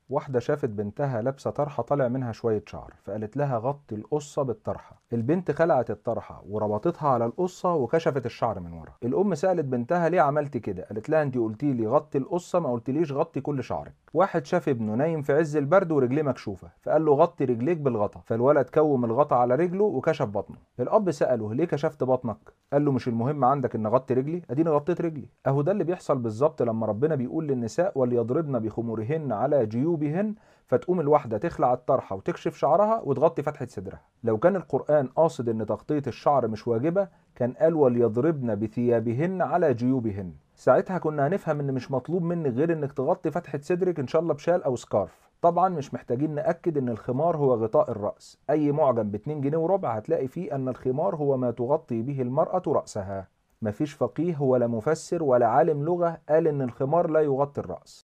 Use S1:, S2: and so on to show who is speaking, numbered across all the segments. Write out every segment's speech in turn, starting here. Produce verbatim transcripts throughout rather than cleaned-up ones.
S1: واحدة شافت بنتها لابسة طرحة طالع منها شوية شعر، فقالت لها غطي القصة بالطرحة. البنت خلعت الطرحة وربطتها على القصة وكشفت الشعر من ورا. الأم سألت بنتها ليه عملت كده؟ قالت لها انت قلتي لي غطي القصة، ما قلتليش غطي كل شعرك. واحد شاف ابنه نايم في عز البرد ورجليه مكشوفة، فقال له غطي رجليك بالغطا، فالولد كوم الغطا على رجله وكشف بطنه. الأب سأله ليه كشفت بطنك؟ قال له مش المهم عندك ان اغطي رجلي؟ اديني غطيت رجلي. اهو ده اللي بيحصل بالظبط لما ربنا بيقول للنساء وليضربن بخمورهن على جيوبهن، فتقوم الواحدة تخلع الطرحة وتكشف شعرها وتغطي فتحة صدرها. لو كان القرآن قاصد ان تغطية الشعر مش واجبة كان قال وليضربن بثيابهن على جيوبهن، ساعتها كنا هنفهم ان مش مطلوب منك غير انك تغطي فتحة صدرك ان شاء الله بشال او سكارف. طبعا مش محتاجين نأكد ان الخمار هو غطاء الرأس، اي معجم باتنين جنيه وربع هتلاقي فيه ان الخمار هو ما تغطي به المرأة رأسها. مفيش فقيه ولا مفسر ولا عالم لغة قال ان الخمار لا يغطي الرأس.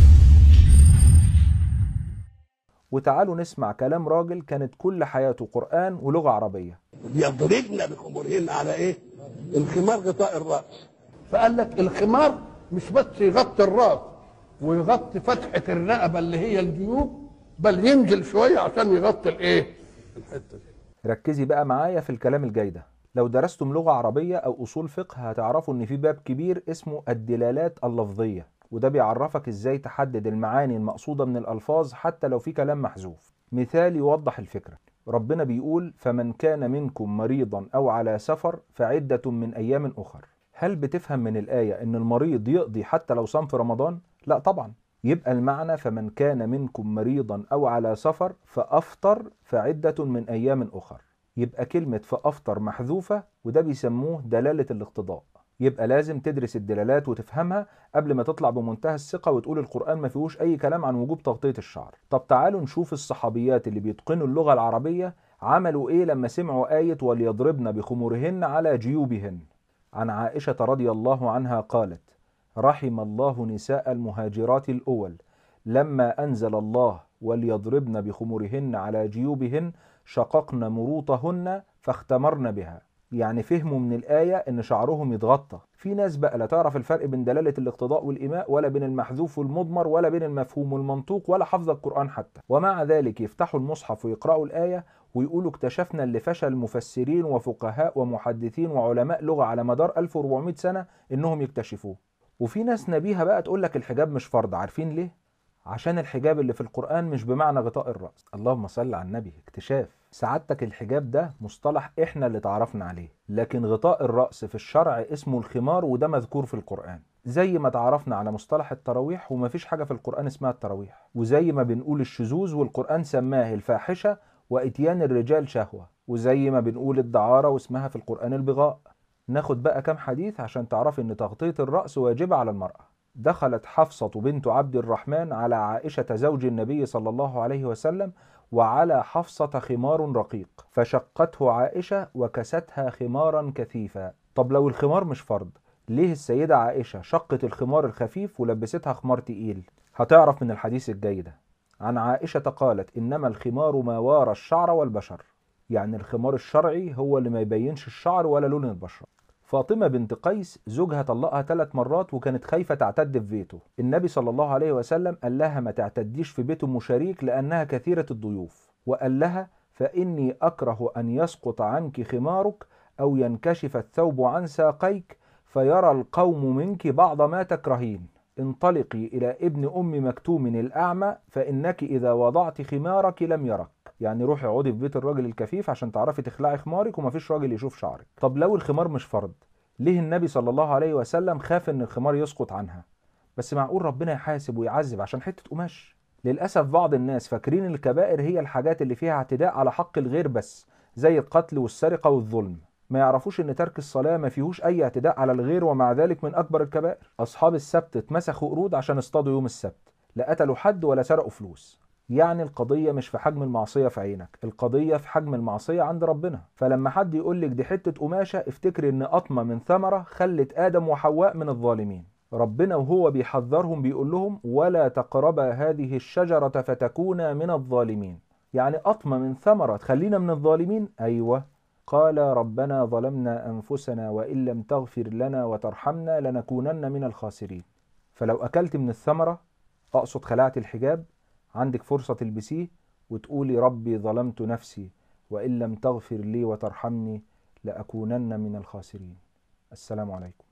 S1: وتعالوا نسمع كلام راجل كانت كل حياته قرآن ولغة عربية.
S2: يضربن بخمورهن على ايه؟ الخمار غطاء الراس. فقال لك الخمار مش بس يغطي الراس ويغطي فتحه الرقبه اللي هي الجيوب، بل ينزل شويه عشان يغطي الايه؟ الحته دي.
S1: ركزي بقى معايا في الكلام الجاي ده. لو درستم لغة عربية او اصول فقه هتعرفوا ان في باب كبير اسمه الدلالات اللفظية، وده بيعرفك ازاي تحدد المعاني المقصودة من الالفاظ حتى لو في كلام محذوف. مثال يوضح الفكرة، ربنا بيقول فمن كان منكم مريضا او على سفر فعدة من ايام اخر. هل بتفهم من الآية ان المريض يقضي حتى لو صام في رمضان؟ لا طبعا. يبقى المعنى فمن كان منكم مريضا او على سفر فافطر فعدة من ايام اخر. يبقى كلمة فافطر محذوفة، وده بيسموه دلالة الاقتضاء. يبقى لازم تدرس الدلالات وتفهمها قبل ما تطلع بمنتهى الثقة وتقول القرآن ما فيهوش أي كلام عن وجوب تغطية الشعر. طب تعالوا نشوف الصحابيات اللي بيتقنوا اللغة العربية عملوا إيه لما سمعوا آية وليضربن بخمورهن على جيوبهن. عن عائشة رضي الله عنها قالت رحم الله نساء المهاجرات الأول لما أنزل الله وليضربن بخمورهن على جيوبهن شققن مروطهن فاختمرن بها. يعني فهموا من الآية إن شعرهم يتغطى. في ناس بقى لا تعرف الفرق بين دلالة الاقتضاء والإيماء ولا بين المحذوف والمضمر ولا بين المفهوم والمنطوق ولا حفظ القرآن حتى، ومع ذلك يفتحوا المصحف ويقرأوا الآية ويقولوا اكتشفنا اللي فشل مفسرين وفقهاء ومحدثين وعلماء لغة على مدار ألف وأربعمائة سنة إنهم يكتشفوه. وفي ناس نبيهة بقى تقول لك الحجاب مش فرض. عارفين ليه؟ عشان الحجاب اللي في القرآن مش بمعنى غطاء الرأس. اللهم صل على النبي. اكتشاف سعادتك الحجاب ده مصطلح احنا اللي تعرفنا عليه، لكن غطاء الرأس في الشرع اسمه الخمار وده مذكور في القرآن. زي ما تعرفنا على مصطلح التراويح ومفيش حاجة في القرآن اسمها التراويح، وزي ما بنقول الشذوذ والقرآن سماه الفاحشة وإتيان الرجال شهوة، وزي ما بنقول الدعارة واسمها في القرآن البغاء. ناخد بقى كام حديث عشان تعرف ان تغطية الرأس واجبة على المرأة. دخلت حفصة بنت عبد الرحمن على عائشة زوج النبي صلى الله عليه وسلم وعلى حفصة خمار رقيق فشقته عائشة وكستها خمارا كثيفا. طب لو الخمار مش فرض ليه السيدة عائشة شقت الخمار الخفيف ولبستها خمار تقيل؟ هتعرف من الحديث الجاي ده. عن عائشة قالت إنما الخمار ما وارى الشعر والبشر، يعني الخمار الشرعي هو اللي ما يبينش الشعر ولا لون البشرة. فاطمة بنت قيس زوجها طلقها ثلاث مرات وكانت خايفة تعتد في بيته. النبي صلى الله عليه وسلم قال لها ما تعتديش في بيت أم شريك لأنها كثيرة الضيوف، وقال لها فإني أكره أن يسقط عنك خمارك أو ينكشف الثوب عن ساقيك فيرى القوم منك بعض ما تكرهين. انطلقي إلى ابن أم مكتوم الأعمى فإنك إذا وضعت خمارك لم يرك. يعني روحي اقعدي في بيت الراجل الكفيف عشان تعرفي تخلعي خمارك ومفيش راجل يشوف شعرك. طب لو الخمار مش فرض ليه النبي صلى الله عليه وسلم خاف ان الخمار يسقط عنها؟ بس معقول ربنا يحاسب ويعذب عشان حتة قماش؟ للأسف بعض الناس فاكرين الكبائر هي الحاجات اللي فيها اعتداء على حق الغير بس، زي القتل والسرقة والظلم. ما يعرفوش ان ترك الصلاة ما فيهوش اي اعتداء على الغير ومع ذلك من اكبر الكبائر. اصحاب السبت اتمسخوا قرود عشان اصطادوا يوم السبت، لا قتلوا حد ولا سرقوا فلوس. يعني القضية مش في حجم المعصية في عينك، القضية في حجم المعصية عند ربنا. فلما حد يقول لك دي حتة قماشة افتكر ان قطمة من ثمرة خلت آدم وحواء من الظالمين. ربنا وهو بيحذرهم بيقول لهم ولا تقربا هذه الشجرة فتكونا من الظالمين. يعني قطمة من ثمرة تخلينا من الظالمين؟ أيوة. قال ربنا ظلمنا أنفسنا وإن لم تغفر لنا وترحمنا لنكونن من الخاسرين. فلو أكلت من الثمرة، أقصد خلعت الحجاب، عندك فرصة تلبسيه وتقولي ربي ظلمت نفسي وإن لم تغفر لي وترحمني لأكونن من الخاسرين. السلام عليكم.